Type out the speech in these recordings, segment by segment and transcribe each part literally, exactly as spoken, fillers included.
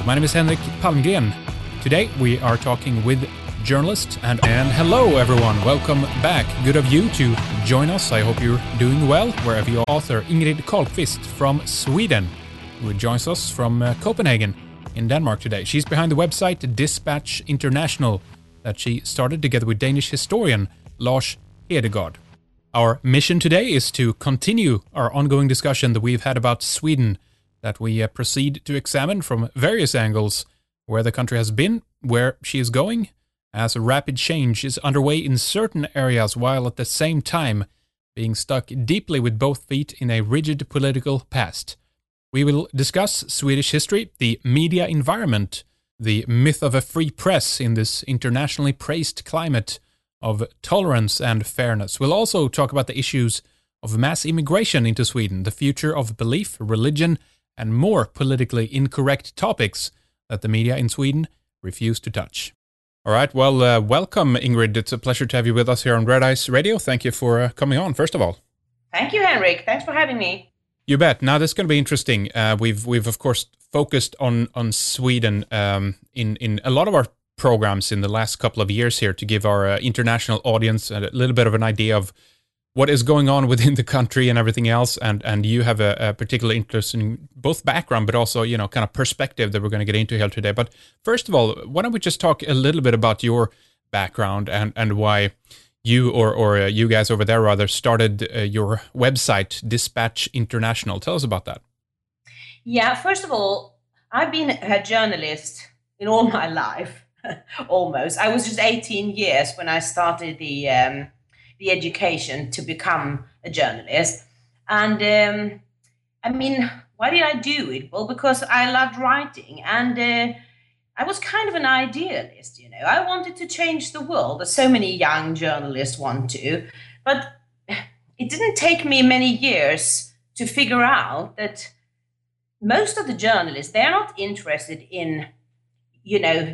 My name is Henrik Palmgren. Today we are talking with journalist and, and hello everyone, welcome back. Good of you to join us. I hope you're doing well wherever you are. Author Ingrid Carlqvist from Sweden, who joins us from uh, Copenhagen in Denmark today. She's behind the website Dispatch International that she started together with Danish historian Lars Hedegaard. Our mission today is to continue our ongoing discussion that we've had about Sweden, that we uh, proceed to examine from various angles where the country has been, where she is going, as a rapid change is underway in certain areas while at the same time being stuck deeply with both feet in a rigid political past. We will discuss Swedish history, the media environment, the myth of a free press in this internationally praised climate of tolerance and fairness. We'll also talk about the issues of mass immigration into Sweden, the future of belief, religion, and more politically incorrect topics that the media in Sweden refuse to touch. All right, well, uh, welcome, Ingrid. It's a pleasure to have you with us here on Red Ice Radio. Thank you for uh, coming on, first of all. Thank you, Henrik. Thanks for having me. You bet. Now, this is going to be interesting. Uh, we've, we've of course, focused on, on Sweden um, in, in a lot of our programs in the last couple of years here to give our uh, international audience a little bit of an idea of what is going on within the country and everything else. And, and you have a, a particular interest in both background, but also, you know, kind of perspective that we're going to get into here today. But first of all, why don't we just talk a little bit about your background and, and why you or, or uh, you guys over there rather started uh, your website, Dispatch International. Tell us about that. Yeah, first of all, I've been a journalist in all my life. Almost. I was just eighteen years when I started the um, the education to become a journalist. And um, I mean, why did I do it? Well, because I loved writing and uh, I was kind of an idealist, you know. I wanted to change the world, as so many young journalists want to. But it didn't take me many years to figure out that most of the journalists, they're not interested in, you know,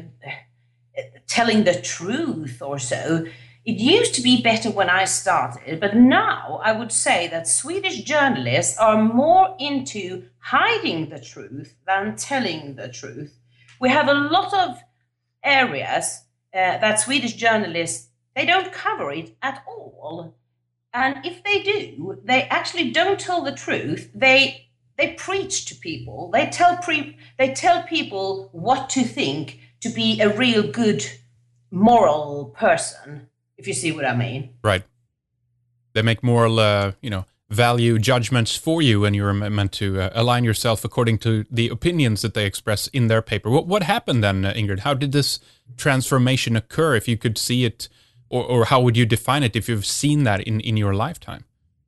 telling the truth or so. It used to be better when I started, but now I would say that Swedish journalists are more into hiding the truth than telling the truth. We have a lot of areas uh, that Swedish journalists, they don't cover it at all. And if they do, they actually don't tell the truth. They they preach to people. They tell pre- they tell people what to think to be a real good moral person, if you see what I mean. Right. They make moral, uh, you know, value judgments for you, and you're meant to uh, align yourself according to the opinions that they express in their paper. What what happened then, uh, Ingrid? How did this transformation occur, if you could see it, or, or how would you define it if you've seen that in, in your lifetime?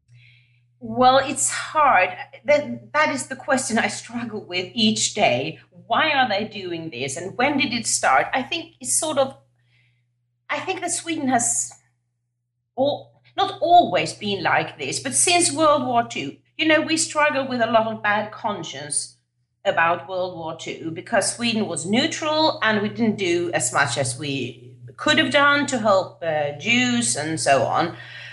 Well, it's hard. That, that is the question I struggle with each day. Why are they doing this? And when did it start? I think it's sort of, I think that Sweden has all, not always been like this, but since World War Two, you know, we struggle with a lot of bad conscience about World War Two because Sweden was neutral and we didn't do as much as we could have done to help uh, Jews and so on.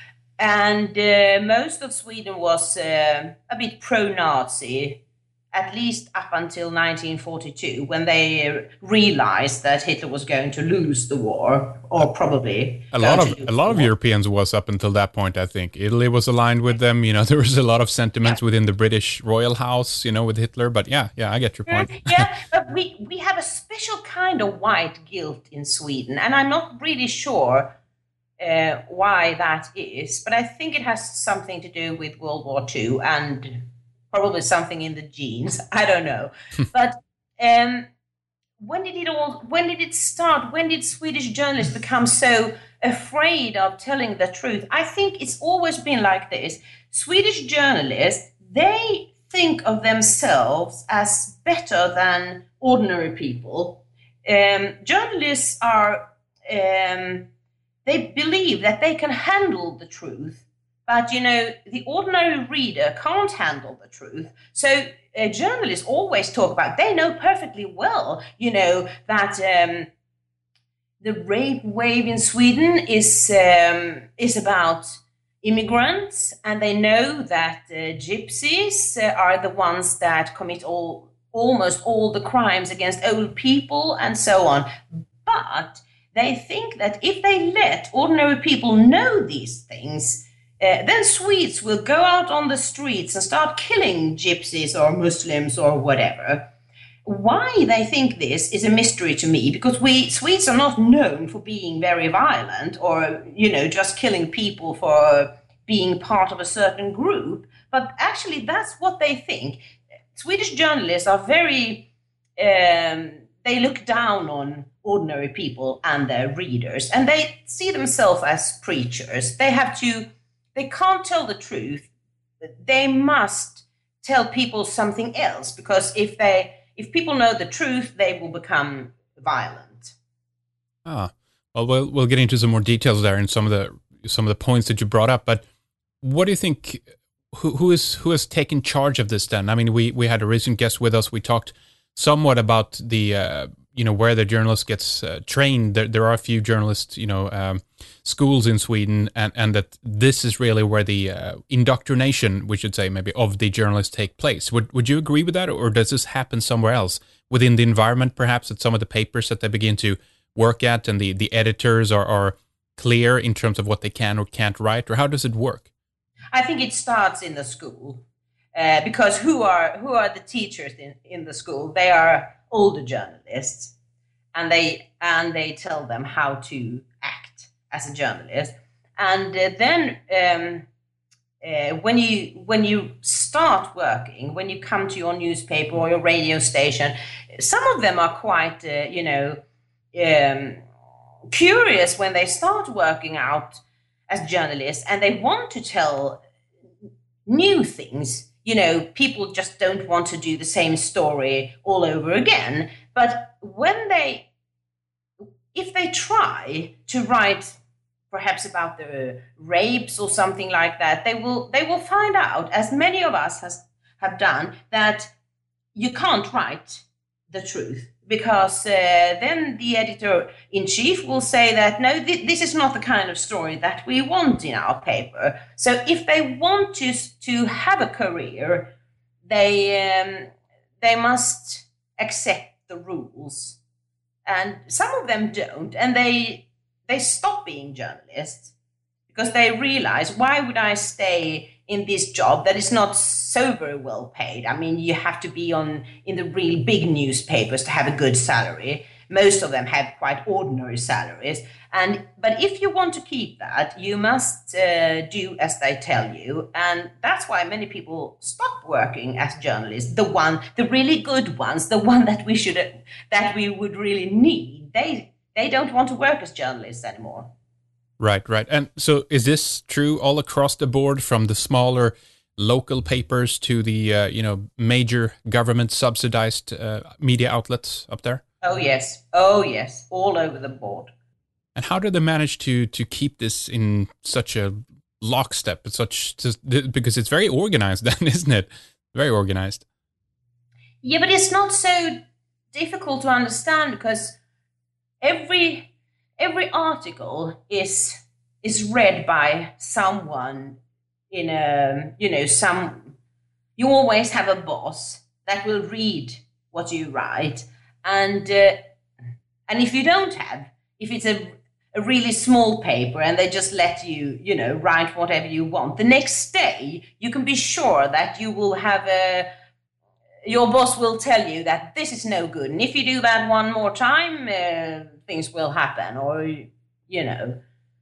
And uh, most of Sweden was uh, a bit pro-Nazi, at least up until nineteen forty-two, when they uh, realized that Hitler was going to lose the war, or probably a lot of a lot of Europeans was up until that point. I think Italy was aligned with them. You know, there was a lot of sentiments yeah. within the British royal house, you know, with Hitler. But yeah, yeah, I get your point. Yeah, but we we have a special kind of white guilt in Sweden, and I'm not really sure Uh, why that is, but I think it has something to do with World War Two and probably something in the genes. I don't know. But um, when did it all? When did it start? When did Swedish journalists become so afraid of telling the truth? I think it's always been like this. Swedish journalists, they think of themselves as better than ordinary people. Um, journalists are. Um, They believe that they can handle the truth, but, you know, the ordinary reader can't handle the truth. So uh, journalists always talk about, they know perfectly well, you know, that um, the rape wave in Sweden is um, is about immigrants, and they know that uh, gypsies uh, are the ones that commit all almost all the crimes against old people and so on. But they think that if they let ordinary people know these things, uh, then Swedes will go out on the streets and start killing gypsies or Muslims or whatever. Why they think this is a mystery to me, because we Swedes are not known for being very violent or, you know, just killing people for being part of a certain group. But actually, that's what they think. Swedish journalists are very, um, they look down on ordinary people and their readers, and they see themselves as preachers. They have to, they can't tell the truth. They must tell people something else, because if they, if people know the truth, they will become violent. Ah, well, we'll we'll get into some more details there and some of the some of the points that you brought up. But what do you think? Who who is who has taken charge of this then? I mean, we we had a recent guest with us. We talked somewhat about the uh, you know where the journalist gets uh, trained. There there are a few journalist you know um, schools in Sweden, and and that this is really where the uh, indoctrination, we should say, maybe, of the journalists take place. Would would you agree with that, or does this happen somewhere else within the environment, perhaps at some of the papers that they begin to work at, and the the editors are are clear in terms of what they can or can't write, or how does it work? I think it starts in the school, uh, because who are who are the teachers in, in the school? They are older journalists, and they and they tell them how to act as a journalist. And uh, then um, uh, when you when you start working, when you come to your newspaper or your radio station, some of them are quite uh, you know um, curious when they start working out as journalists, and they want to tell new things. You know, people just don't want to do the same story all over again. But when they, if they try to write perhaps about the rapes or something like that, they will they will find out, as many of us has have done, that you can't write the truth, because uh, then the editor-in-chief will say that, no, th- this is not the kind of story that we want in our paper. So if they want to to have a career, they um, they must accept the rules. And some of them don't, and they they stop being journalists because they realize, why would I stay in this job that is not so very well paid? I mean, you have to be on in the real big newspapers to have a good salary. Most of them have quite ordinary salaries. And but if you want to keep that, you must uh, do as they tell you. And that's why many people stop working as journalists. The one, the really good ones, the one that we should, that we would really need. They they don't want to work as journalists anymore. Right, right. And so is this true all across the board, from the smaller local papers to the, uh, you know, major government subsidized uh, media outlets up there? Oh, yes. Oh, yes. All over the board. And how do they manage to to keep this in such a lockstep, such because it's very organized then, isn't it? Very organized. Yeah, but it's not so difficult to understand, because every every article is is read by someone in a, you know, some, you always have a boss that will read what you write. And uh, and if you don't have, if it's a, a really small paper and they just let you, you know, write whatever you want, the next day you can be sure that you will have a, your boss will tell you that this is no good. And if you do that one more time, uh, things will happen, or, you know.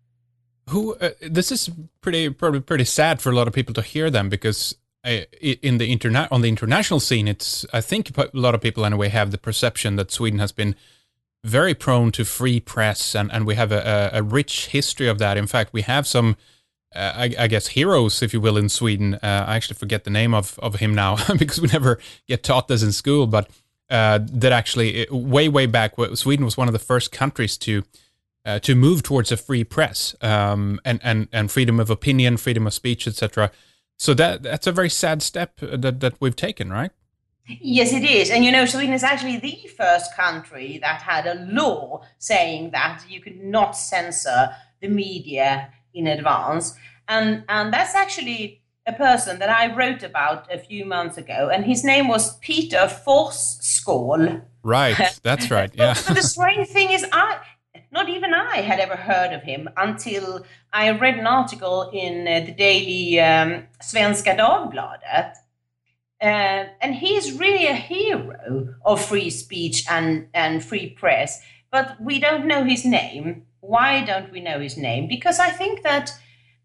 Who uh, this is pretty probably pretty sad for a lot of people to hear them, because uh, in the internet on the international scene, it's, I think a lot of people anyway have the perception that Sweden has been very prone to free press, and, and we have a, a rich history of that. In fact, we have some, uh, I, I guess, heroes, if you will, in Sweden. Uh, I actually forget the name of, of him now because we never get taught this in school, but uh, that actually, way, way back, Sweden was one of the first countries to uh, to move towards a free press, um, and, and, and freedom of opinion, freedom of speech, et cetera. So that that's a very sad step that, that we've taken, right? Yes, it is. And, you know, Sweden is actually the first country that had a law saying that you could not censor the media in advance. And and that's actually a person that I wrote about a few months ago, and his name was Peter Forsskål. Right, that's right, yeah. but, but the strange thing is, I, not even I had ever heard of him until I read an article in uh, the daily um, Svenska Dagbladet. Uh, and he is really a hero of free speech and, and free press. But we don't know his name. Why don't we know his name? Because I think that,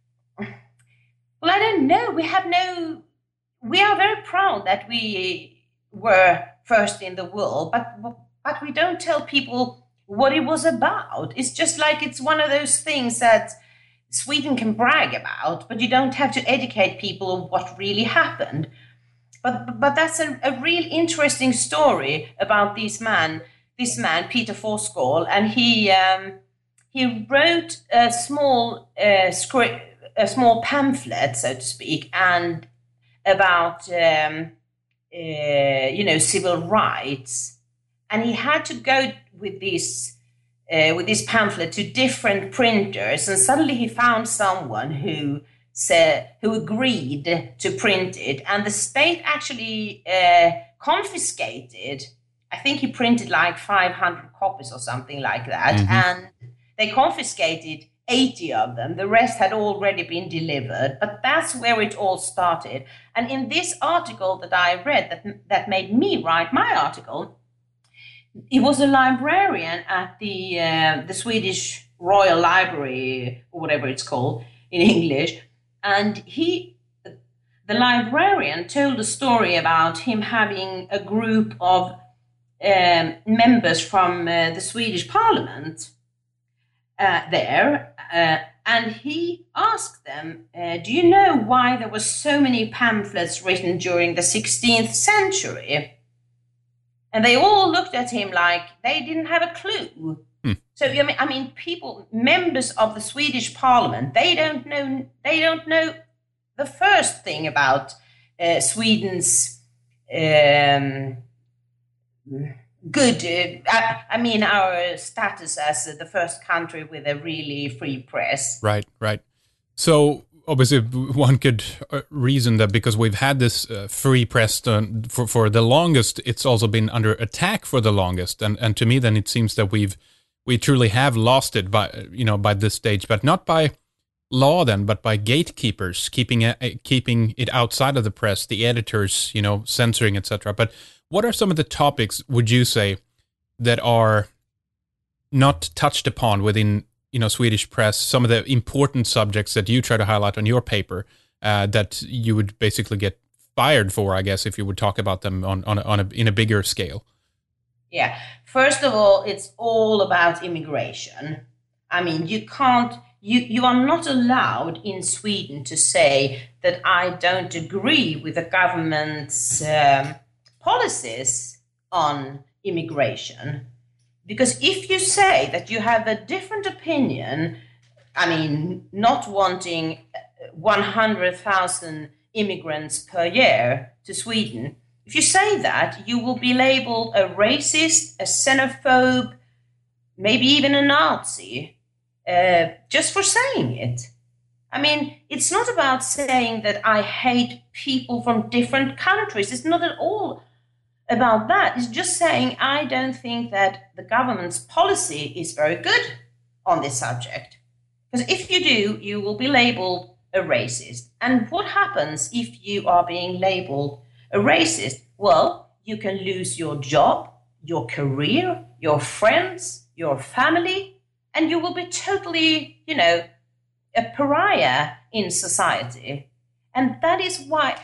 well, I don't know. We have no, we are very proud that we were first in the world, but, but we don't tell people what it was about. It's just like it's one of those things that Sweden can brag about, but you don't have to educate people on what really happened. But but that's a, a real interesting story about this man, this man Peter Forsskål, and he um, he wrote a small uh, script, a small pamphlet, so to speak, and about um, uh, you know civil rights, and he had to go with this uh, with this pamphlet to different printers, and suddenly he found someone who. Said, who agreed to print it, and the state actually uh, confiscated. I think he printed like five hundred copies or something like that, mm-hmm. and they confiscated eighty of them. The rest had already been delivered, but that's where it all started. And in this article that I read, that that made me write my article, he was a librarian at the uh, the Swedish Royal Library, or whatever it's called in English. And he, the librarian, told a story about him having a group of um, members from uh, the Swedish Parliament uh, there, uh, and he asked them, uh, do you know why there were so many pamphlets written during the sixteenth century? And they all looked at him like they didn't have a clue. So I mean, I mean, people, members of the Swedish Parliament, they don't know. They don't know the first thing about uh, Sweden's um, good. Uh, I, I mean, our status as the first country with a really free press. Right, right. So obviously, one could reason that because we've had this uh, free press done for for the longest, it's also been under attack for the longest, and and to me, then it seems that we've. We truly have lost it by, you know, by this stage, but not by law then, but by gatekeepers keeping it, keeping it outside of the press, the editors, you know, censoring, et cetera. But what are some of the topics, would you say, that are not touched upon within, you know, Swedish press? Some of the important subjects that you try to highlight on your paper uh, that you would basically get fired for, I guess, if you would talk about them on on a, on a, in a bigger scale. Yeah. First of all, it's all about immigration. I mean, you can't, you, you are not allowed in Sweden to say that I don't agree with the government's um, policies on immigration. Because if you say that you have a different opinion, I mean, not wanting one hundred thousand immigrants per year to Sweden, if you say that, you will be labeled a racist, a xenophobe, maybe even a Nazi, uh, just for saying it. I mean, it's not about saying that I hate people from different countries. It's not at all about that. It's just saying I don't think that the government's policy is very good on this subject. Because if you do, you will be labeled a racist. And what happens if you are being labeled a racist? Well, you can lose your job, your career, your friends, your family, and you will be totally, you know, a pariah in society. And that is why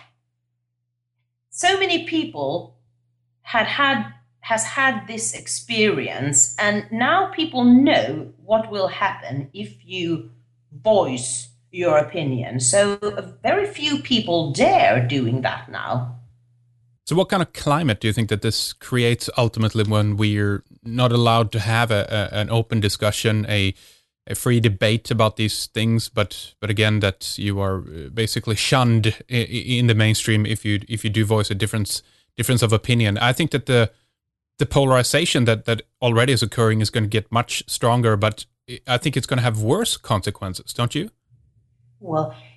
so many people had had has had this experience, and now people know what will happen if you voice your opinion. So very few people dare doing that now. So what kind of climate do you think that this creates ultimately when we're not allowed to have a, a, an open discussion, a a free debate about these things, but but again that you are basically shunned in the mainstream if you if you do voice a difference difference of opinion? I think that the the polarization that, that already is occurring is going to get much stronger, but I think it's going to have worse consequences, don't you? Well,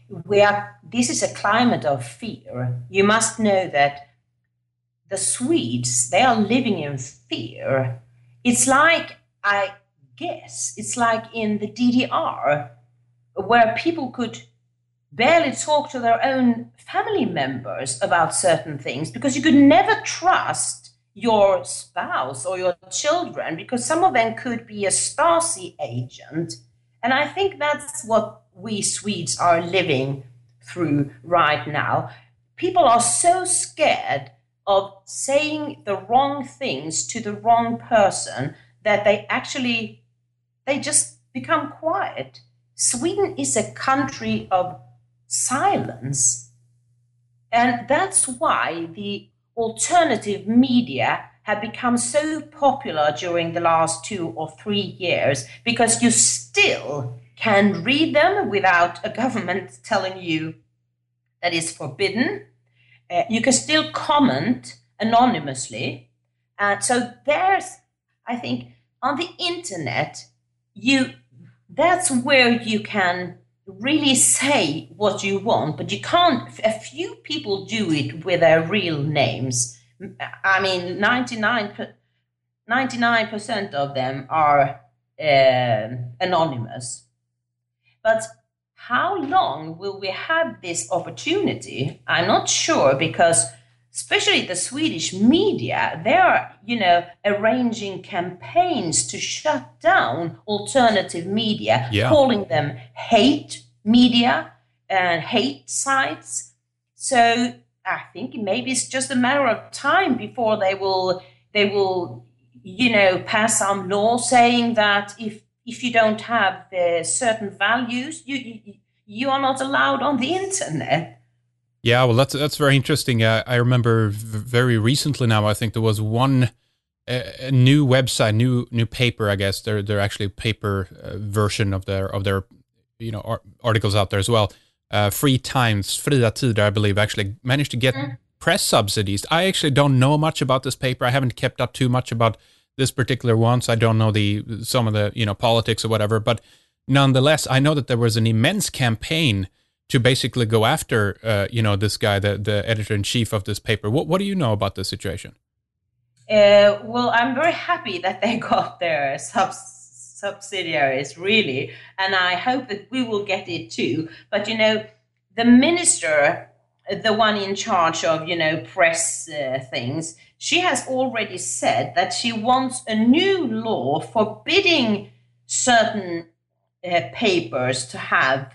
we are, this is a climate of fear. You must know that the Swedes, they are living in fear. It's like, I guess, it's like in the D D R, where people could barely talk to their own family members about certain things because you could never trust your spouse or your children because some of them could be a Stasi agent. And I think that's what we Swedes are living through right now. People are so scared of saying the wrong things to the wrong person that they actually, they just become quiet. Sweden is a country of silence. And that's why the alternative media have become so popular during the last two or three years, because you still can read them without a government telling you that it's forbidden. Uh, you can still comment anonymously. And so there's, I think, on the internet, you that's where you can really say what you want, but you can't, a few people do it with their real names. I mean, ninety-nine percent of them are uh, anonymous. But how long will we have this opportunity? I'm not sure, because especially the Swedish media, they are, you know, arranging campaigns to shut down alternative media, yeah. calling them hate media and hate sites. So I think maybe it's just a matter of time before they will, they will, you know, pass some law saying that if if you don't have uh, certain values, you, you you are not allowed on the internet. Yeah, well, that's that's very interesting. Uh, I remember v- very recently now, I think there was one uh, a new website, new new paper. I guess they're they're actually paper uh, version of their of their you know ar- articles out there as well. Uh, Free Times, Fria Tider, I believe, actually managed to get mm. press subsidies. I actually don't know much about this paper. I haven't kept up too much about this particular one, so I don't know the some of the you know politics or whatever. But nonetheless, I know that there was an immense campaign to basically go after, uh, you know, this guy, the, the editor-in-chief of this paper. What what do you know about this situation? Uh, well, I'm very happy that they got their subs- subsidiaries, really, and I hope that we will get it too. But, you know, the minister, the one in charge of, you know, press uh, things, she has already said that she wants a new law forbidding certain uh, papers to have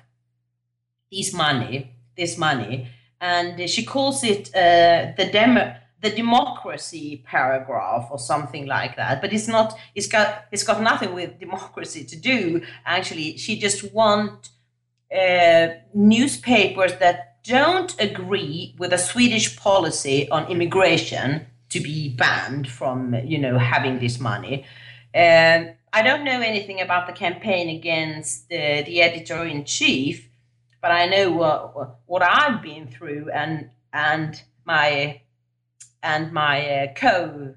this money, this money, and she calls it uh, the demo, the democracy paragraph or something like that. But it's not. It's got. It's got nothing with democracy to do. Actually, she just want uh, newspapers that don't agree with a Swedish policy on immigration to be banned from, you know, having this money. And I don't know anything about the campaign against the, the editor-in-chief. But I know what what I've been through, and and my and my uh, co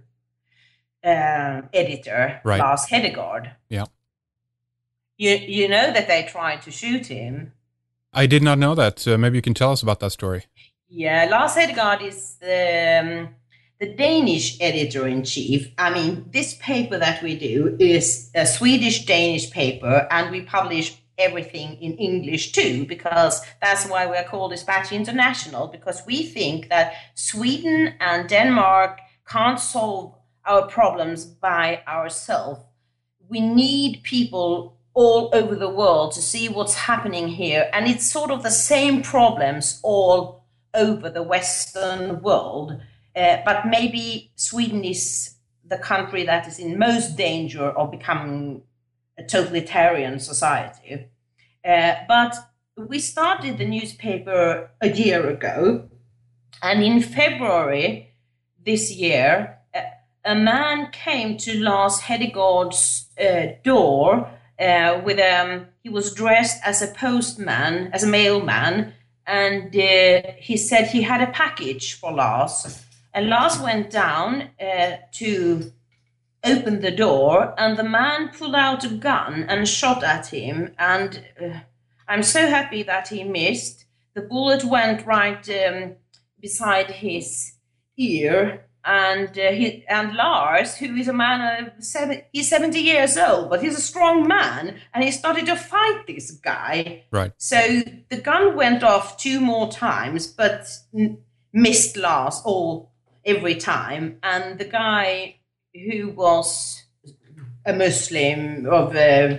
uh, editor right. Lars Hedegaard. Yeah, you you know that they tried to shoot him. I did not know that. Uh, maybe you can tell us about that story. Yeah, Lars Hedegaard is the um, the Danish editor-in-chief. I mean, this paper that we do is a Swedish-Danish paper, and we publish everything in English too, because that's why we're called Dispatch International, because we think that Sweden and Denmark can't solve our problems by ourselves. We need people all over the world to see what's happening here, and it's sort of the same problems all over the Western world, uh, but maybe Sweden is the country that is in most danger of becoming a totalitarian society. Uh, but we started the newspaper a year ago, and in February this year, uh, a man came to Lars Hedegaard's uh, door uh, with um he was dressed as a postman, as a mailman, and uh, he said he had a package for Lars. And Lars went down uh, to opened the door, and the man pulled out a gun and shot at him. And uh, I'm so happy that he missed. The bullet went right um, beside his ear, and uh, he and Lars, who is a man of seven, he's seventy years old, but he's a strong man, and he started to fight this guy. Right. So the gun went off two more times, but n- missed Lars all every time, and the guy who was a Muslim of uh,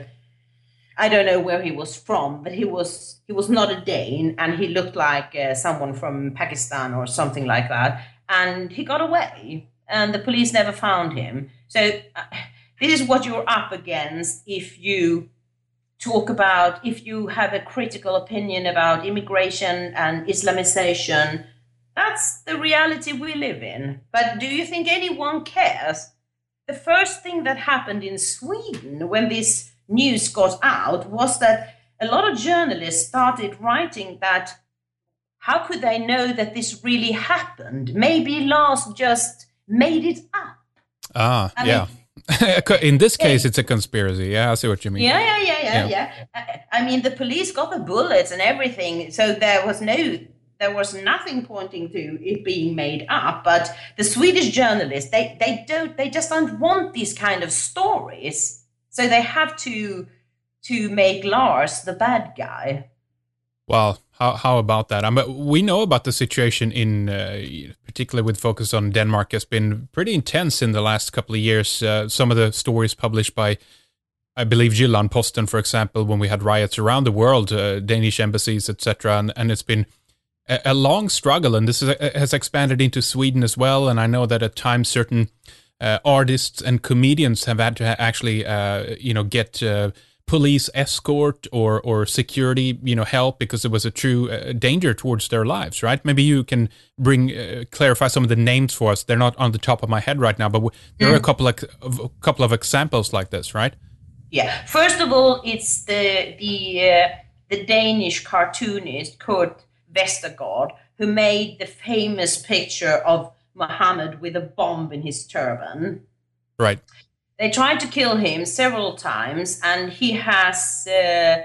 I don't know where he was from, but he was he was not a Dane, and he looked like uh, someone from Pakistan or something like that, and he got away, and the police never found him. So uh, this is what you're up against if you talk about, if you have a critical opinion about immigration and Islamization. That's the reality we live in. But do you think anyone cares? The first thing that happened in Sweden when this news got out was that a lot of journalists started writing that how could they know that this really happened? Maybe Lars just made it up. Ah, I yeah. mean, in this case, it's a conspiracy. Yeah, I see what you mean. Yeah, yeah, yeah, yeah, Yeah. yeah. I, I mean, the police got the bullets and everything, so there was no, there was nothing pointing to it being made up. But the Swedish journalists, they, they don't, they just don't want these kind of stories, so they have to, to make Lars the bad guy. Well, how how about that? I mean, we know about the situation in, uh, particularly with focus on Denmark, has been pretty intense in the last couple of years. Uh, some of the stories published by, I believe, Jyllands-Posten, for example, when we had riots around the world, uh, Danish embassies, et cetera, and, and it's been a, a long struggle, and this is, has expanded into Sweden as well. And I know that at times certain uh, artists and comedians have had to ha- actually, uh, you know, get Uh, police escort or or security, you know, help because it was a true uh, danger towards their lives, right? Maybe you can bring uh, clarify some of the names for us. They're not on the top of my head right now, but w- there mm. are a couple of, of a couple of examples like this, right? Yeah. First of all, it's the the uh, the Danish cartoonist Kurt Vestergaard who made the famous picture of Muhammad with a bomb in his turban. Right. They tried to kill him several times, and he has uh,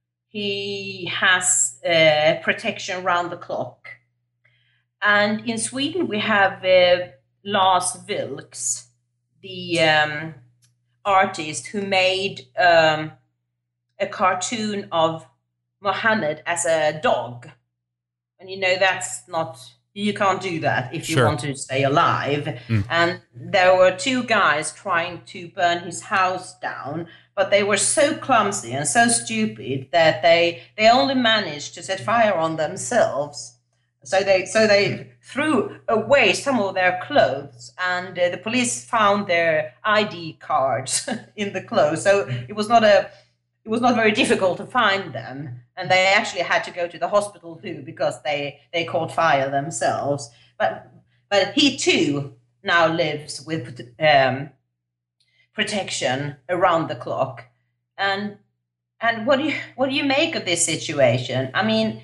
he has uh, protection round the clock. And in Sweden, we have uh, Lars Vilks, the um, artist who made um, a cartoon of Muhammad as a dog. And you know that's not. You can't do that if you sure. want to stay alive. Mm. And there were two guys trying to burn his house down, but they were so clumsy and so stupid that they they only managed to set fire on themselves. So they so they threw away some of their clothes, and uh, the police found their I D cards in the clothes. So it was not a it was not very difficult to find them. And they actually had to go to the hospital too because they, they caught fire themselves. But but he too now lives with um, protection around the clock. And and what do you what do you make of this situation? I mean,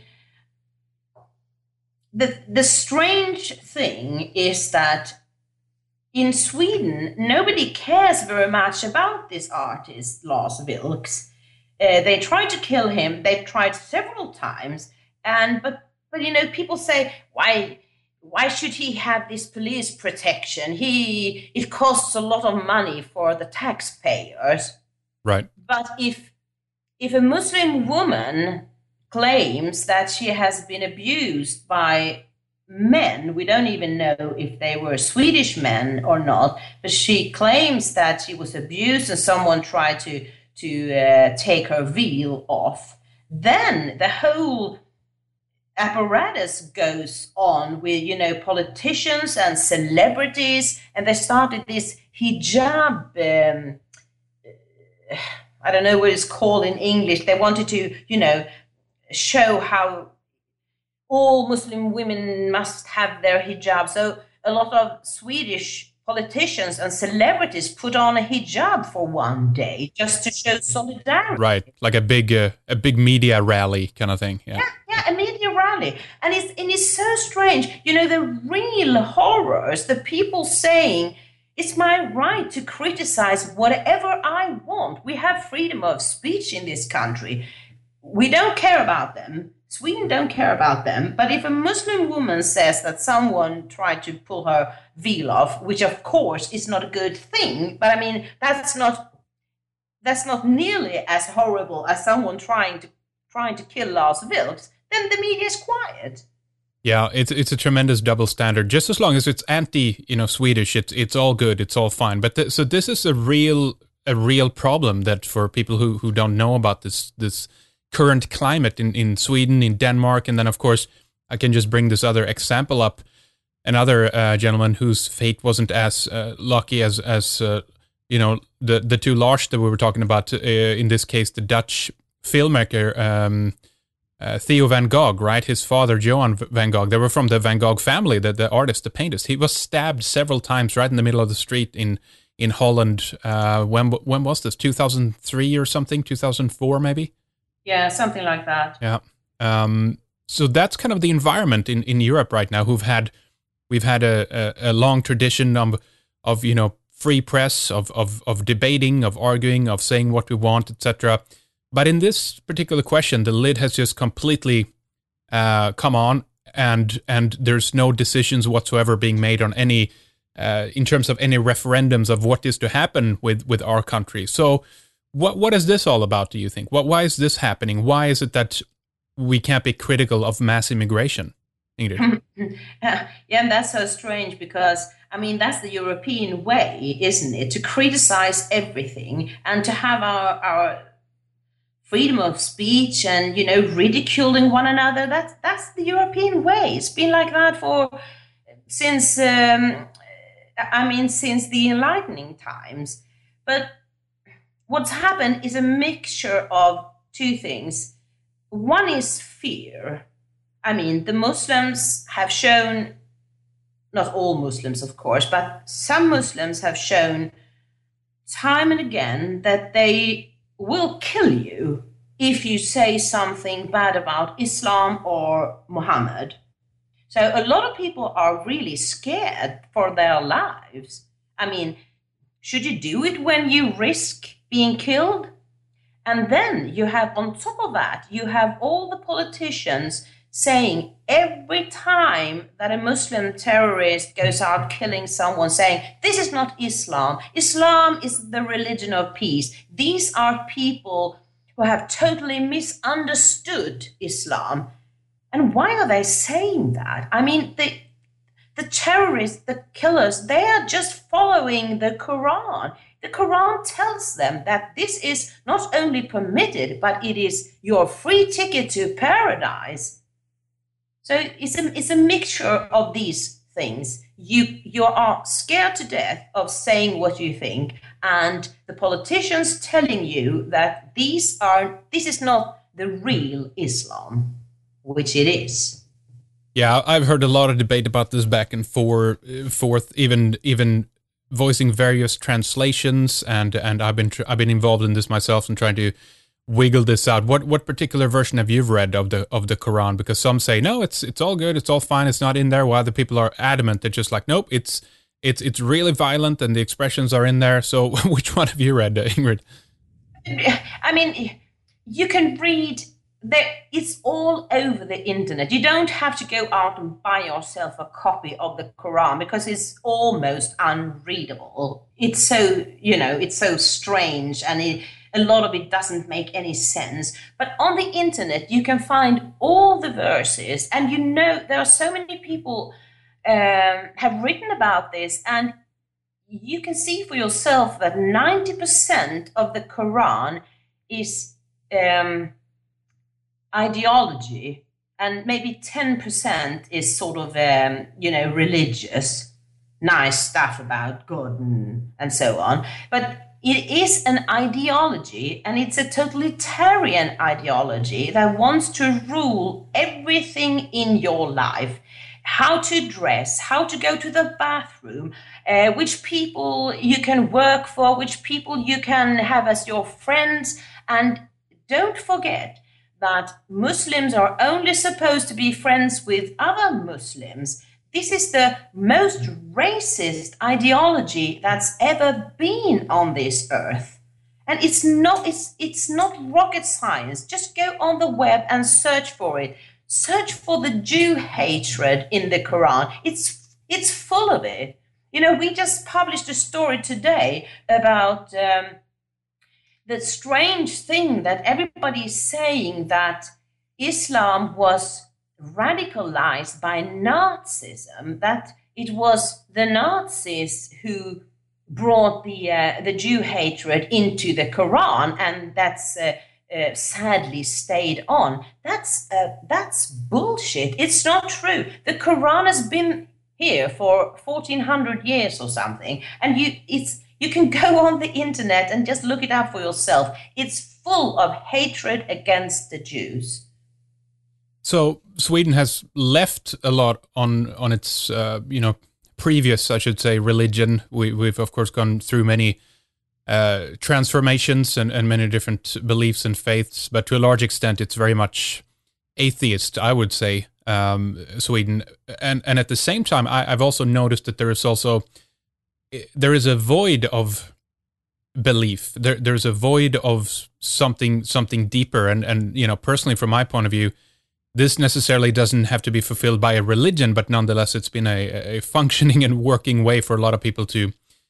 the the strange thing is that in Sweden nobody cares very much about this artist Lars Vilks. Uh, they tried to kill him. They've tried several times, and but but you know, people say why why should he have this police protection? He it costs a lot of money for the taxpayers. Right. But if if a Muslim woman claims that she has been abused by men, we don't even know if they were Swedish men or not, but she claims that she was abused and someone tried to. to uh, take her veil off, then the whole apparatus goes on with, you know, politicians and celebrities, and they started this hijab, um, I don't know what it's called in English. They wanted to, you know, show how all Muslim women must have their hijab. So a lot of Swedish politicians and celebrities put on a hijab for one day just to show solidarity. Right, like a big, uh, a big media rally kind of thing. Yeah, yeah, yeah, a media rally, and it's and it's so strange. You know, the real horrors, the people saying it's my right to criticize whatever I want. We have freedom of speech in this country. we don't care about them. Sweden don't care about them. But if a Muslim woman says that someone tried to pull her veil off, which of course is not a good thing, but I mean, that's not that's not nearly as horrible as someone trying to trying to kill Lars Vilks, then the media is quiet. Yeah, it's it's a tremendous double standard. Just as long as it's anti, you know, Swedish, it's it's all good, it's all fine. But th- so this is a real a real problem that for people who, who don't know about this this current climate in, in Sweden, in Denmark, and then of course I can just bring this other example up. Another uh, gentleman whose fate wasn't as uh, lucky as as uh, you know the the two Lars that we were talking about. Uh, in this case, the Dutch filmmaker. Um, Uh, Theo van Gogh, right? His father, Johan van Gogh, they were from the Van Gogh family, the, the artist, the painters. He was stabbed several times right in the middle of the street in in Holland. Uh, when when was this? two thousand three or something? two thousand four maybe? Yeah, something like that. Yeah. Um, so that's kind of the environment in, in Europe right now. Who've had we've had a, a, a long tradition of of you know free press, of of of debating, of arguing, of saying what we want, et cetera. But in this particular question, the lid has just completely uh, come on, and and there's no decisions whatsoever being made on any, uh, in terms of any referendums of what is to happen with, with our country. So, what what is this all about? Do you think? What why is this happening? Why is it that we can't be critical of mass immigration, Ingrid? Yeah, and that's so strange because I mean that's the European way, isn't it? To criticize everything and to have our our freedom of speech and, you know, ridiculing one another. That's that's the European way. It's been like that for since um, I mean since the enlightening times. But what's happened is a mixture of two things. One is fear. I mean, the Muslims have shown, not all Muslims, of course, but some Muslims have shown time and again that they will kill you if you say something bad about Islam or Muhammad. So a lot of people are really scared for their lives. I mean, should you do it when you risk being killed? And then you have, on top of that, you have all the politicians saying every time that a Muslim terrorist goes out killing someone, saying, this is not Islam. Islam is the religion of peace. These are people who have totally misunderstood Islam. And why are they saying that? I mean, the, the terrorists, the killers, they are just following the Quran. The Quran tells them that this is not only permitted, but it is your free ticket to paradise. So it's a, it's a mixture of these things. You you are scared to death of saying what you think, and the politicians telling you that these are this is not the real Islam, which it is. Yeah, I've heard a lot of debate about this back and forth, forth even even voicing various translations, and and I've been I've been involved in this myself and trying to wiggle this out. What what particular version have you read of the of the Quran? Because some say no, it's it's all good, it's all fine, it's not in there. While other people are adamant, they're just like, nope, it's it's it's really violent and the expressions are in there. So which one have you read, Ingrid? I mean, you can read there. It's all over the internet. You don't have to go out and buy yourself a copy of the Quran because it's almost unreadable. It's so you know, it's so strange and it. A lot of it doesn't make any sense. But on the internet, you can find all the verses. And you know, there are so many people um, have written about this. And you can see for yourself that ninety percent of the Quran is um, ideology. And maybe ten percent is sort of, um, you know, religious, nice stuff about God and, and so on. But it is an ideology, and it's a totalitarian ideology that wants to rule everything in your life. How to dress, how to go to the bathroom, uh, which people you can work for, which people you can have as your friends. And don't forget that Muslims are only supposed to be friends with other Muslims. This is the most racist ideology that's ever been on this earth. And it's not it's it's not rocket science. Just go on the web and search for it. Search for the Jew hatred in the Quran. It's it's full of it. You know, we just published a story today about um, the strange thing that everybody is saying, that Islam was radicalized by Nazism, that it was the Nazis who brought the uh, the Jew hatred into the Quran, and that's uh, uh, sadly stayed on. That's uh, that's bullshit. It's not true. The Quran has been here for fourteen hundred years or something, and you it's you can go on the internet and just look it up for yourself. It's full of hatred against the Jews. So Sweden has left a lot on on its uh, you know previous, I should say, religion. We, we've of course gone through many uh, transformations and, and many different beliefs and faiths, but to a large extent, it's very much atheist, I would say, um, Sweden. And and at the same time, I, I've also noticed that there is also there is a void of belief. There there's a void of something something deeper. And and you know, personally, from my point of view, this necessarily doesn't have to be fulfilled by a religion, but nonetheless, it's been a, a functioning and working way for a lot of people to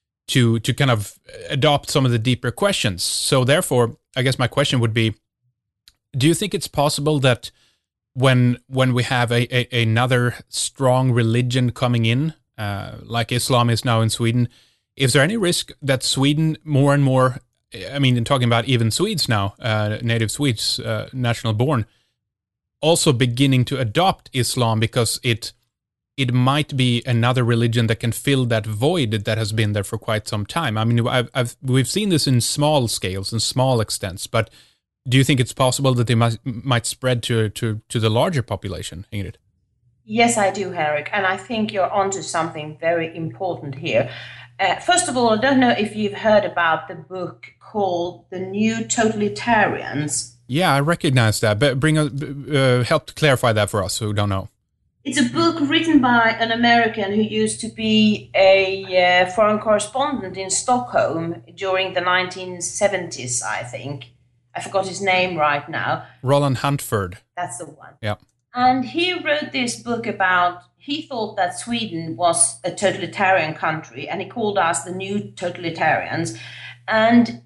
to to kind of adopt some of the deeper questions. So therefore, I guess my question would be, do you think it's possible that when when we have a, a another strong religion coming in, uh, like Islam is now in Sweden, is there any risk that Sweden more and more, I mean, talking about even Swedes now, uh, native Swedes, uh, national born, also beginning to adopt Islam because it it might be another religion that can fill that void that has been there for quite some time? I mean, I've, I've we've seen this in small scales and small extents, but do you think it's possible that they might might spread to to to the larger population, Ingrid? Yes, I do, Henrik, and I think you're onto something very important here. Uh, first of all, I don't know if you've heard about the book called The New Totalitarians. Yeah, I recognize that, but bring a, uh, help to clarify that for us who don't know. It's a book written by an American who used to be a uh, foreign correspondent in Stockholm during the nineteen seventies, I think. I forgot his name right now. Roland Huntford. That's the one. Yeah. And he wrote this book about, he thought that Sweden was a totalitarian country, and he called us the new totalitarians. And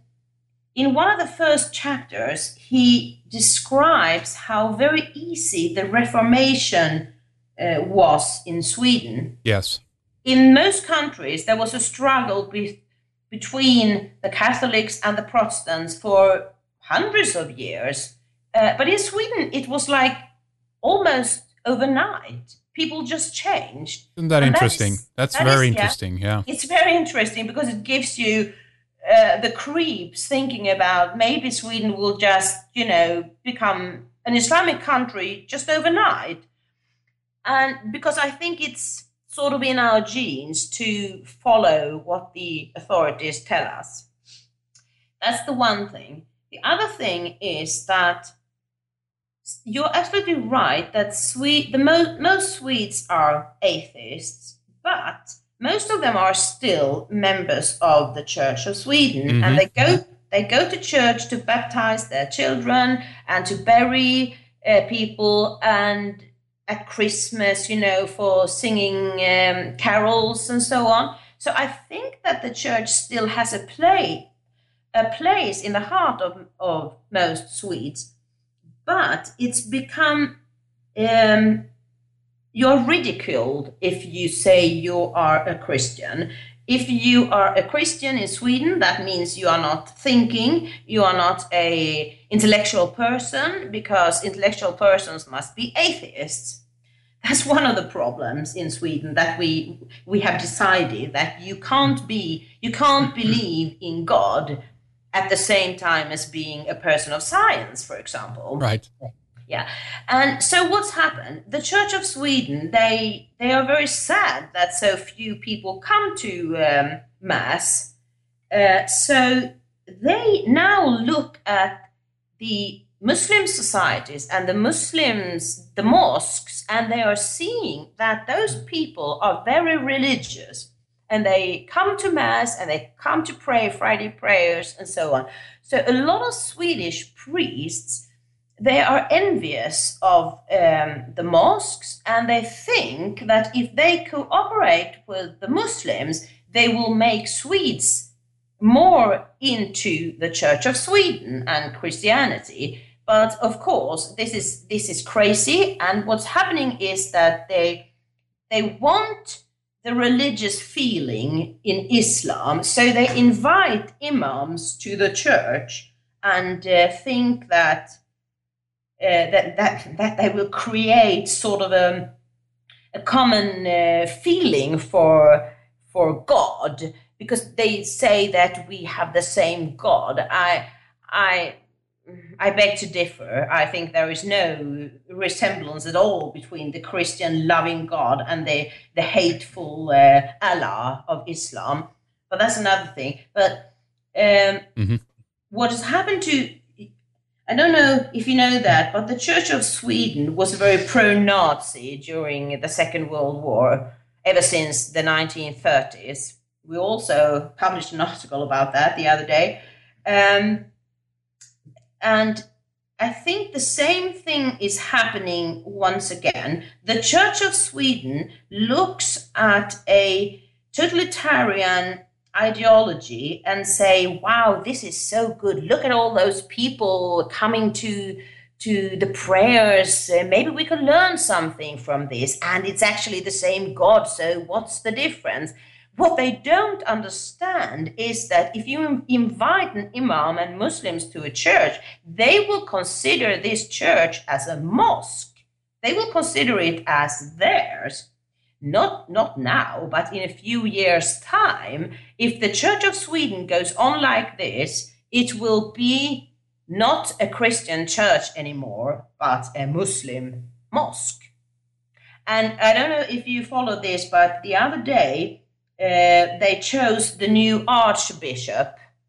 in one of the first chapters, he describes how very easy the Reformation uh, was in Sweden. Yes. In most countries, there was a struggle be- between the Catholics and the Protestants for hundreds of years. Uh, but in Sweden, it was like almost overnight. People just changed. Isn't that and interesting? That is, That's that very is, interesting, yeah. yeah. It's very interesting because it gives you uh, the creeps thinking about maybe Sweden will just, you know, become an Islamic country just overnight. And because I think it's sort of in our genes to follow what the authorities tell us. That's the one thing. The other thing is that you're absolutely right that Swede, the mo- most Swedes are atheists, but most of them are still members of the Church of Sweden, mm-hmm. and they go they go to church to baptize their children and to bury uh, people, and at Christmas, you know, for singing um, carols and so on. So I think that the church still has a play, a place in the heart of of most Swedes. But it's become, um, you're ridiculed if you say you are a Christian. If you are a Christian in Sweden, that means you are not thinking, you are not a intellectual person, because intellectual persons must be atheists. That's one of the problems in Sweden, that we we have decided that you can't be, you can't believe in God at the same time as being a person of science, for example. Right. Yeah. And so what's happened? The Church of Sweden, they they are very sad that so few people come to um, Mass. Uh, so they now look at the Muslim societies and the Muslims, the mosques, and they are seeing that those people are very religious. and they come to Mass and they come to pray Friday prayers and so on. So a lot of Swedish priests, they are envious of um, the mosques, and they think that if they cooperate with the Muslims, they will make Swedes more into the Church of Sweden and Christianity. But of course, this is this is crazy, and what's happening is that they they want the religious feeling in Islam, so they invite imams to the church and uh, think that uh, that that that they will create sort of a a common uh, feeling for for God, because they say that we have the same God. I I. I beg to differ. I think there is no resemblance at all between the Christian loving God and the, the hateful uh, Allah of Islam. But that's another thing. But um, mm-hmm. what has happened to, I don't know if you know that, but the Church of Sweden was very pro-Nazi during the Second World War, ever since the nineteen thirties. We also published an article about that the other day. Um, And I think the same thing is happening once again. The Church of Sweden looks at a totalitarian ideology and say, wow, this is so good. Look at all those people coming to, to the prayers. Uh, maybe we can learn something from this. And it's actually the same God, so what's the difference? What they don't understand is that if you invite an imam and Muslims to a church, they will consider this church as a mosque. They will consider it as theirs. Not, not now, but in a few years' time, if the Church of Sweden goes on like this, it will be not a Christian church anymore, but a Muslim mosque. And I don't know if you follow this, but the other day, Uh, they chose the new archbishop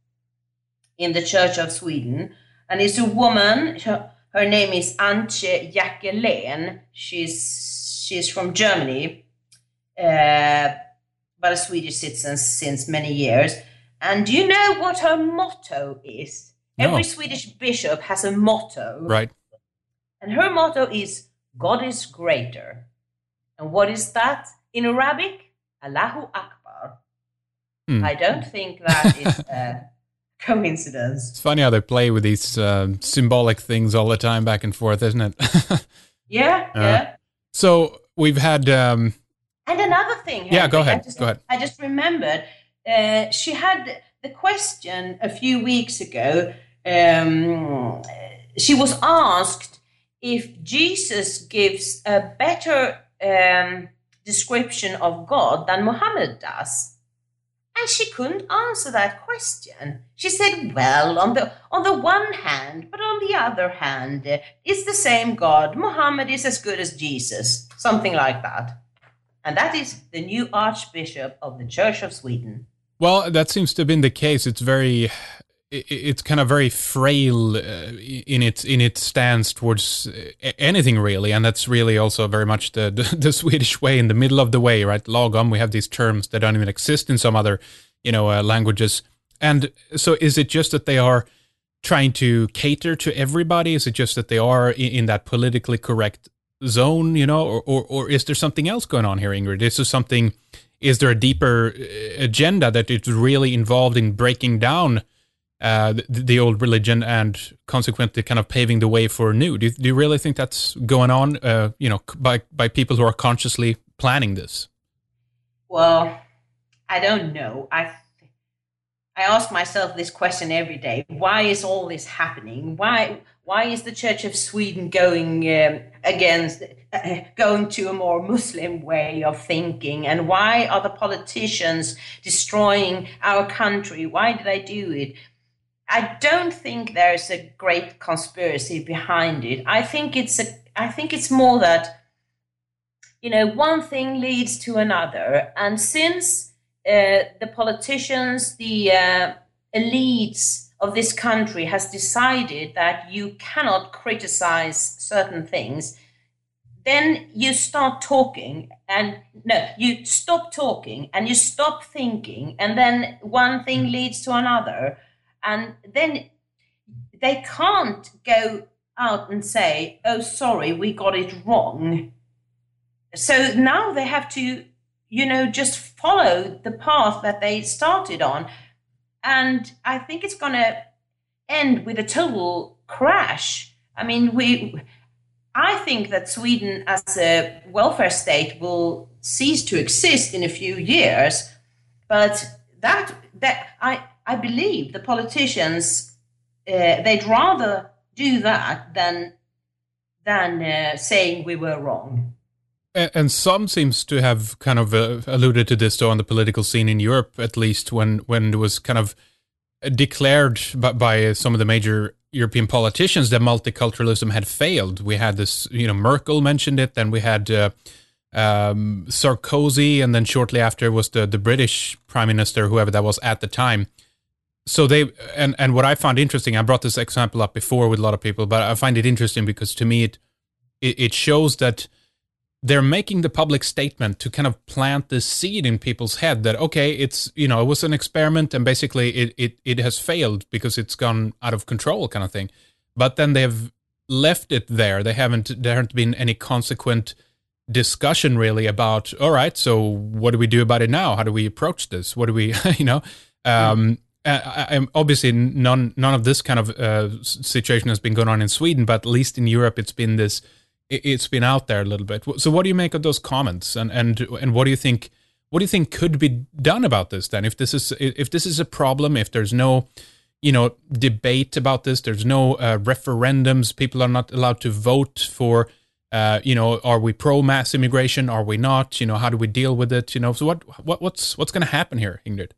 in the Church of Sweden, and it's a woman. Her, her name is Antje Jackelén. She's she's from Germany, uh, but a Swedish citizen since many years. And do you know what her motto is? No. Every Swedish bishop has a motto, right? And her motto is "God is greater." And what is that in Arabic? Allahu Akbar. Hmm. I don't think that is a coincidence. It's funny how they play with these uh, symbolic things all the time, back and forth, isn't it? yeah, uh, yeah. So we've had... Um... And another thing, Henry, yeah, go ahead, I just, go ahead. I just remembered, uh, she had the question a few weeks ago. Um, she was asked if Jesus gives a better... Um, description of God than Muhammad does. And she couldn't answer that question. She said, well, on the on the one hand, but on the other hand, uh, it's the same God. Muhammad is as good as Jesus. Something like that. And that is the new Archbishop of the Church of Sweden. Well, that seems to have been the case. It's very... It's kind of very frail uh, in its in its stance towards anything, really, and that's really also very much the, the the Swedish way, in the middle of the way, right? Lagom. We have these terms that don't even exist in some other, you know, uh, languages. And so, is it just that they are trying to cater to everybody? Is it just that they are in, in that politically correct zone, you know, or, or or is there something else going on here, Ingrid? Is there something? Is there a deeper agenda that is really involved in breaking down Uh, the, the old religion and consequently kind of paving the way for new? Do you, do you really think that's going on, uh, you know, by, by people who are consciously planning this? Well, I don't know. I I ask myself this question every day. Why is all this happening? Why why is the Church of Sweden going um, against, uh, going to a more Muslim way of thinking? And why are the politicians destroying our country? Why do they do it? I don't think there's a great conspiracy behind it. I think it's a. I think it's more that, you know, one thing leads to another, and since uh, the politicians, the uh, elites of this country has decided that you cannot criticize certain things, then you start talking and no, you stop talking and you stop thinking, and then one thing leads to another, and then they can't go out and say, oh, sorry, we got it wrong. So now they have to, you know, just follow the path that they started on. And I think it's going to end with a total crash. I mean, we, I think that Sweden as a welfare state will cease to exist in a few years. But that, that I, I believe the politicians, uh, they'd rather do that than, than uh, saying we were wrong. And some seems to have kind of uh, alluded to this, though, on the political scene in Europe, at least, when, when it was kind of declared by, by some of the major European politicians that multiculturalism had failed. We had this, you know, Merkel mentioned it, then we had uh, um, Sarkozy, and then shortly after was the, the British Prime Minister, whoever that was at the time. So they, and, and what I found interesting, I brought this example up before with a lot of people, but I find it interesting because to me it it, it shows that they're making the public statement to kind of plant this seed in people's head that, okay, it's, you know, it was an experiment and basically it, it, it has failed because it's gone out of control kind of thing. But then they've left it there. They haven't, there haven't been any consequent discussion really about, all right, so what do we do about it now? How do we approach this? What do we, you know, um, I, I, obviously none, none of this kind of uh, situation has been going on in Sweden, but at least in Europe, it's been this, it's been out there a little bit. So what do you make of those comments, and and and what do you think what do you think could be done about this then? If this is if this is a problem, if there's no, you know, debate about this, there's no uh, referendums, people are not allowed to vote for, uh, you know, are we pro mass immigration? Are we not? You know, how do we deal with it? You know, so what what what's what's going to happen here, Ingrid?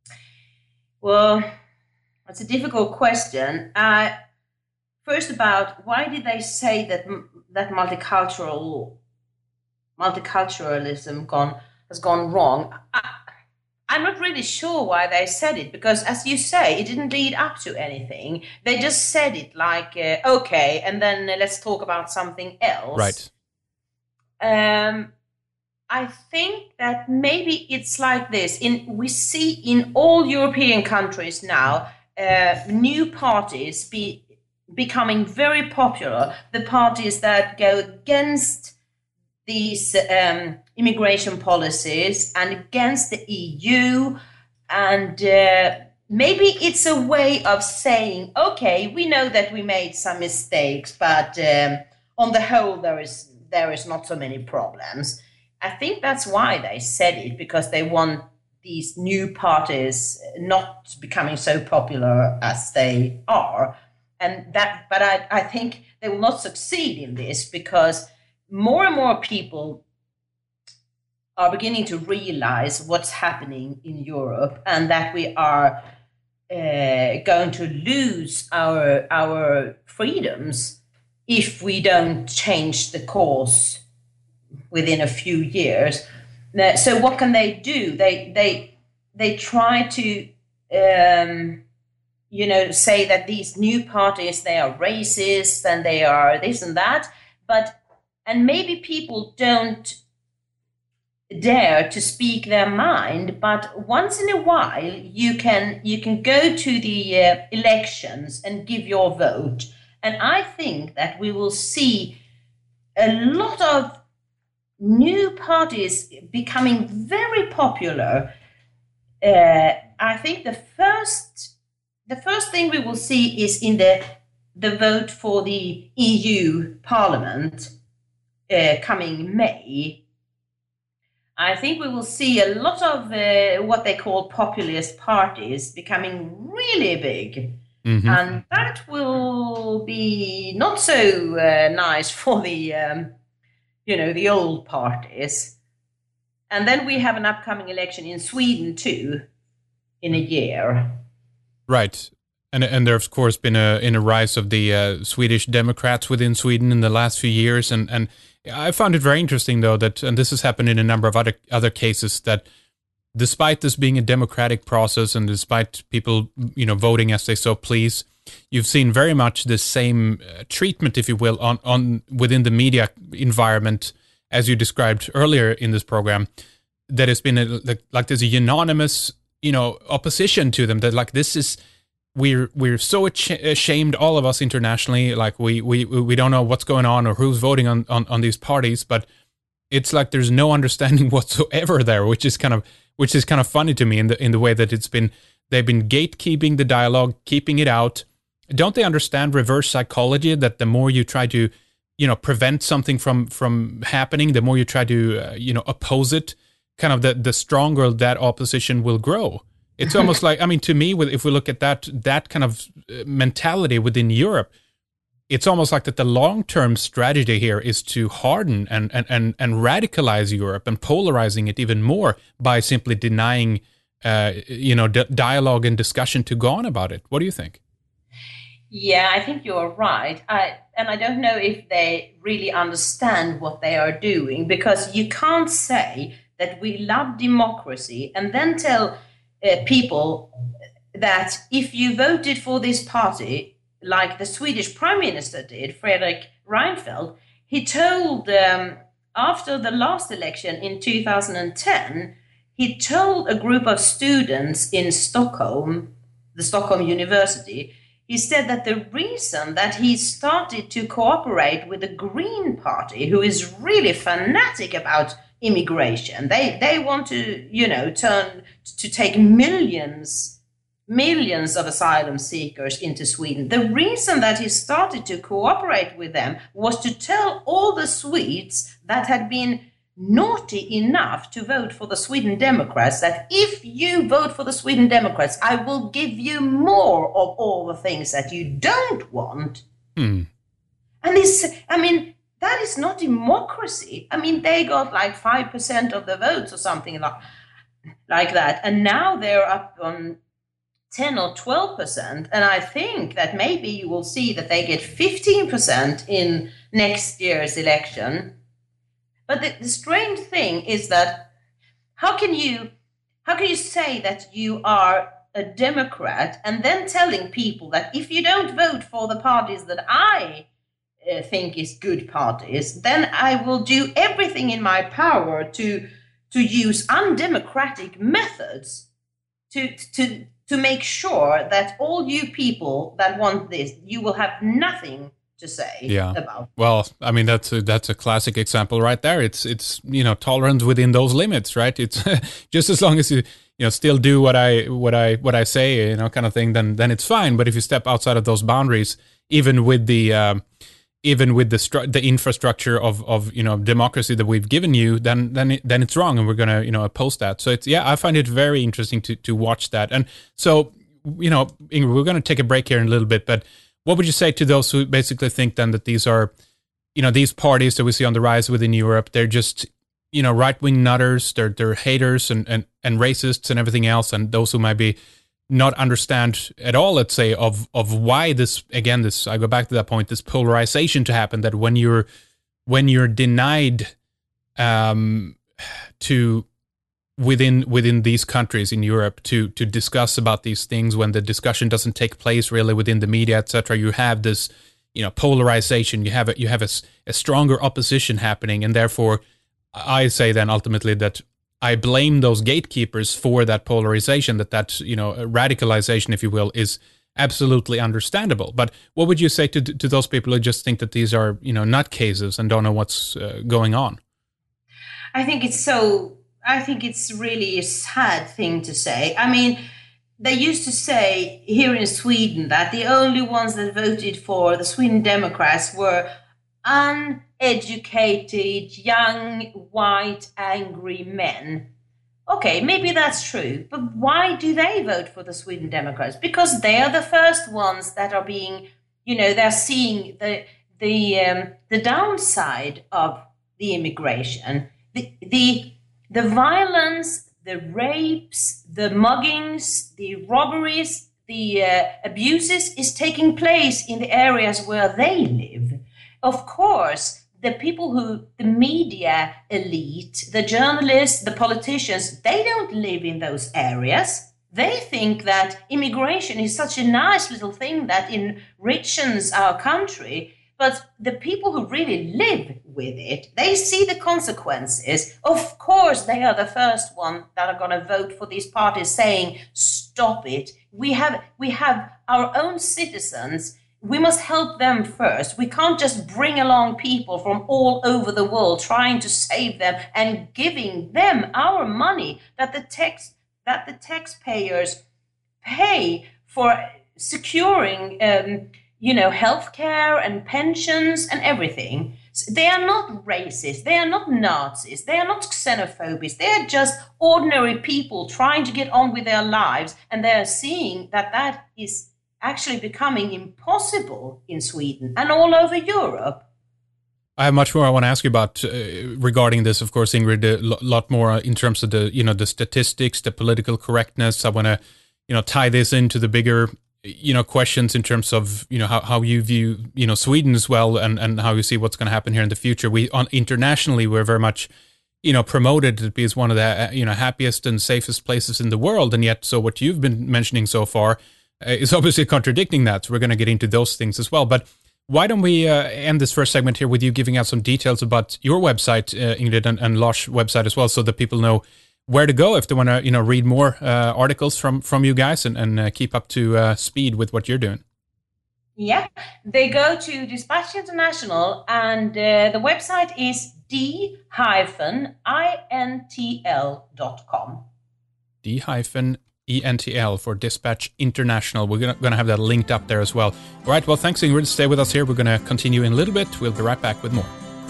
Well, that's a difficult question. Uh, first, about why did they say that that multicultural multiculturalism gone has gone wrong? I, I'm not really sure why they said it, because, as you say, it didn't lead up to anything. They just said it like, uh, okay, and then uh, let's talk about something else. Right. Um, I think that maybe it's like this. In we see in all European countries now, uh, new parties be becoming very popular. The parties that go against these um, immigration policies and against the E U, and uh, maybe it's a way of saying, okay, we know that we made some mistakes, but um, on the whole, there is there is not so many problems. I think that's why they said it, because they want these new parties not becoming so popular as they are. And that, but I, I think they will not succeed in this, because more and more people are beginning to realize what's happening in Europe, and that we are uh, going to lose our our freedoms if we don't change the course within a few years. So what can they do? They they they try to um, you know, say that these new parties, they are racist and they are this and that, but and maybe people don't dare to speak their mind, but once in a while you can you can go to the uh, elections and give your vote, and I think that we will see a lot of new parties becoming very popular. Uh, I think the first the first thing we will see is in the the vote for the E U Parliament uh, coming May. I think we will see a lot of uh, what they call populist parties becoming really big. Mm-hmm. And that will be not so uh, nice for the, um, you know, the old parties. And then we have an upcoming election in Sweden too, in a year. Right. And and there's, of course, been a in a rise of the uh, Swedish Democrats within Sweden in the last few years. And, and I found it very interesting, though, that, and this has happened in a number of other other cases, that despite this being a democratic process and despite people, you know, voting as they so please, you've seen very much the same uh, treatment, if you will, on, on within the media environment, as you described earlier in this program, that has been a, like, like there's a unanimous, you know, opposition to them, that like this is, we're we're so ashamed, all of us internationally, like we we we don't know what's going on or who's voting on, on, on these parties, but it's like there's no understanding whatsoever there, which is kind of which is kind of funny to me in the in the way that it's been, they've been gatekeeping the dialogue, keeping it out. Don't they understand reverse psychology, that the more you try to, you know, prevent something from from happening, the more you try to uh, you know, oppose it, kind of the the stronger that opposition will grow. It's almost like, I mean, to me, if we look at that that kind of mentality within Europe, it's almost like that the long-term strategy here is to harden and and and, and radicalize Europe and polarizing it even more by simply denying, uh, you know, d- dialogue and discussion to go on about it. What do you think? Yeah, I think you're right. I, and I don't know if they really understand what they are doing, because you can't say that we love democracy and then tell uh, people that if you voted for this party, like the Swedish Prime Minister did, Fredrik Reinfeldt, he told, um, after the last election in two thousand ten, he told a group of students in Stockholm, the Stockholm University, he said that the reason that he started to cooperate with the Green Party, who is really fanatic about immigration, they they want to, you know, turn to take millions millions of asylum seekers into Sweden. The reason that he started to cooperate with them was to tell all the Swedes that had been naughty enough to vote for the Sweden Democrats that if you vote for the Sweden Democrats, I will give you more of all the things that you don't want. Hmm. And this, I mean, that is not democracy. I mean, they got like five percent of the votes or something like, like that. And now they're up on ten or twelve percent. And I think that maybe you will see that they get fifteen percent in next year's election. But the, the strange thing is that how can you how can you say that you are a Democrat and then telling people that if you don't vote for the parties that I uh, think is good parties, then I will do everything in my power to to use undemocratic methods to to to make sure that all you people that want this, you will have nothing to say yeah. about. Well, I mean, that's a, that's a classic example right there. It's, it's, you know, tolerance within those limits, right? It's just as long as you, you know, still do what I, what I, what I say, you know, kind of thing, then, then it's fine. But if you step outside of those boundaries, even with the, um, even with the stru- the infrastructure of, of, you know, democracy that we've given you, then, then, it, then it's wrong. And we're going to, you know, oppose that. So it's, yeah, I find it very interesting to, to watch that. And so, you know, Ingrid, we're going to take a break here in a little bit, but what would you say to those who basically think then that these are, you know, these parties that we see on the rise within Europe, they're just, you know, right-wing nutters, they're they're haters and, and, and racists and everything else, and those who might be not understand at all, let's say, of of why this, again, this, I go back to that point, this polarization to happen, that when you're when you're denied um, to within within these countries in Europe to to discuss about these things, when the discussion doesn't take place really within the media, et cetera, you have this, you know, polarization. You have a, you have a, a stronger opposition happening, and therefore, I say then ultimately that I blame those gatekeepers for that polarization. That that you know radicalization, if you will, is absolutely understandable. But what would you say to to those people who just think that these are, you know, nutcases and don't know what's uh, going on? I think it's so. I think it's really a sad thing to say. I mean, they used to say here in Sweden that the only ones that voted for the Sweden Democrats were uneducated, young, white, angry men. Okay, maybe that's true, but why do they vote for the Sweden Democrats? Because they are the first ones that are being, you know, they're seeing the the um, the downside of the immigration, the the The violence, the rapes, the muggings, the robberies, the uh, abuses is taking place in the areas where they live. Of course, the people who, the media elite, the journalists, the politicians, they don't live in those areas. They think that immigration is such a nice little thing that enriches our country. But the people who really live with it, they see the consequences. Of course, they are the first one that are going to vote for these parties saying, stop it. We have, we have our own citizens. We must help them first. We can't just bring along people from all over the world trying to save them and giving them our money that the tax, that the taxpayers pay for securing um, you know, healthcare and pensions and everything. They are not racist. They are not Nazis. They are not xenophobics. They are just ordinary people trying to get on with their lives. And they are seeing that that is actually becoming impossible in Sweden and all over Europe. I have much more I want to ask you about uh, regarding this, of course, Ingrid, a lot more in terms of the, you know, the statistics, the political correctness. I want to, you know, tie this into the bigger, you know, questions in terms of, you know, how, how you view, you know, Sweden as well, and, and how you see what's going to happen here in the future. We, on internationally, we're very much, you know, promoted to be as one of the, you know, happiest and safest places in the world. And yet, so what you've been mentioning so far uh, is obviously contradicting that. So we're going to get into those things as well. But why don't we uh, end this first segment here with you giving out some details about your website, uh, Ingrid, and, and Lars' website as well, so that people know where to go if they want to, you know, read more uh, articles from, from you guys and, and uh, keep up to uh, speed with what you're doing. Yeah, they go to Dispatch International, and uh, the website is d dash intl dot com. D E N T L for Dispatch International. We're going to have that linked up there as well. All right, well, thanks, Ingrid. Stay with us here. We're going to continue in a little bit. We'll be right back with more.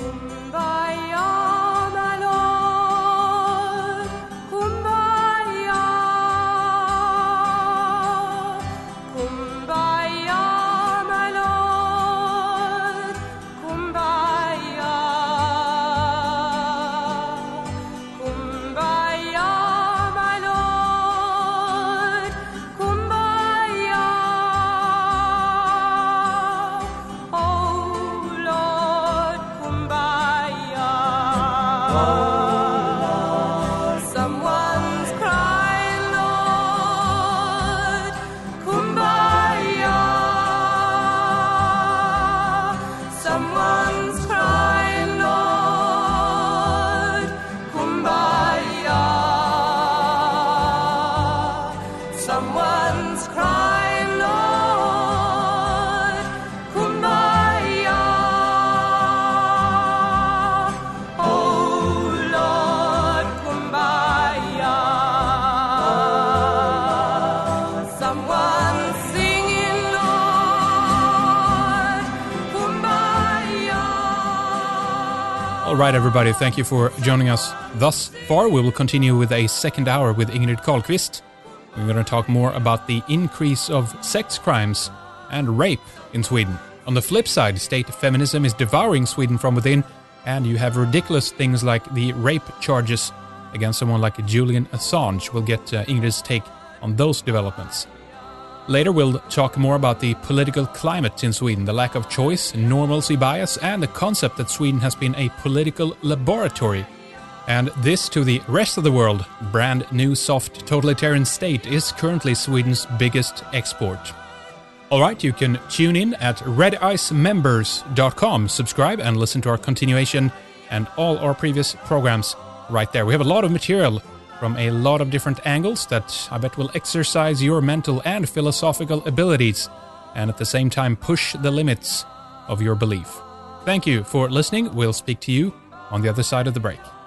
All right, everybody, thank you for joining us thus far. We will continue with a second hour with Ingrid Carlqvist. We're going to talk more about the increase of sex crimes and rape in Sweden. On the flip side, state feminism is devouring Sweden from within, and you have ridiculous things like the rape charges against someone like Julian Assange. We'll get uh, Ingrid's take on those developments. Later, we'll talk more about the political climate in Sweden, the lack of choice, normalcy bias, and the concept that Sweden has been a political laboratory. And this to the rest of the world, brand new soft totalitarian state is currently Sweden's biggest export. Alright, you can tune in at red ice members dot com, subscribe and listen to our continuation and all our previous programs right there. We have a lot of material from a lot of different angles that I bet will exercise your mental and philosophical abilities and at the same time push the limits of your belief. Thank you for listening. We'll speak to you on the other side of the break.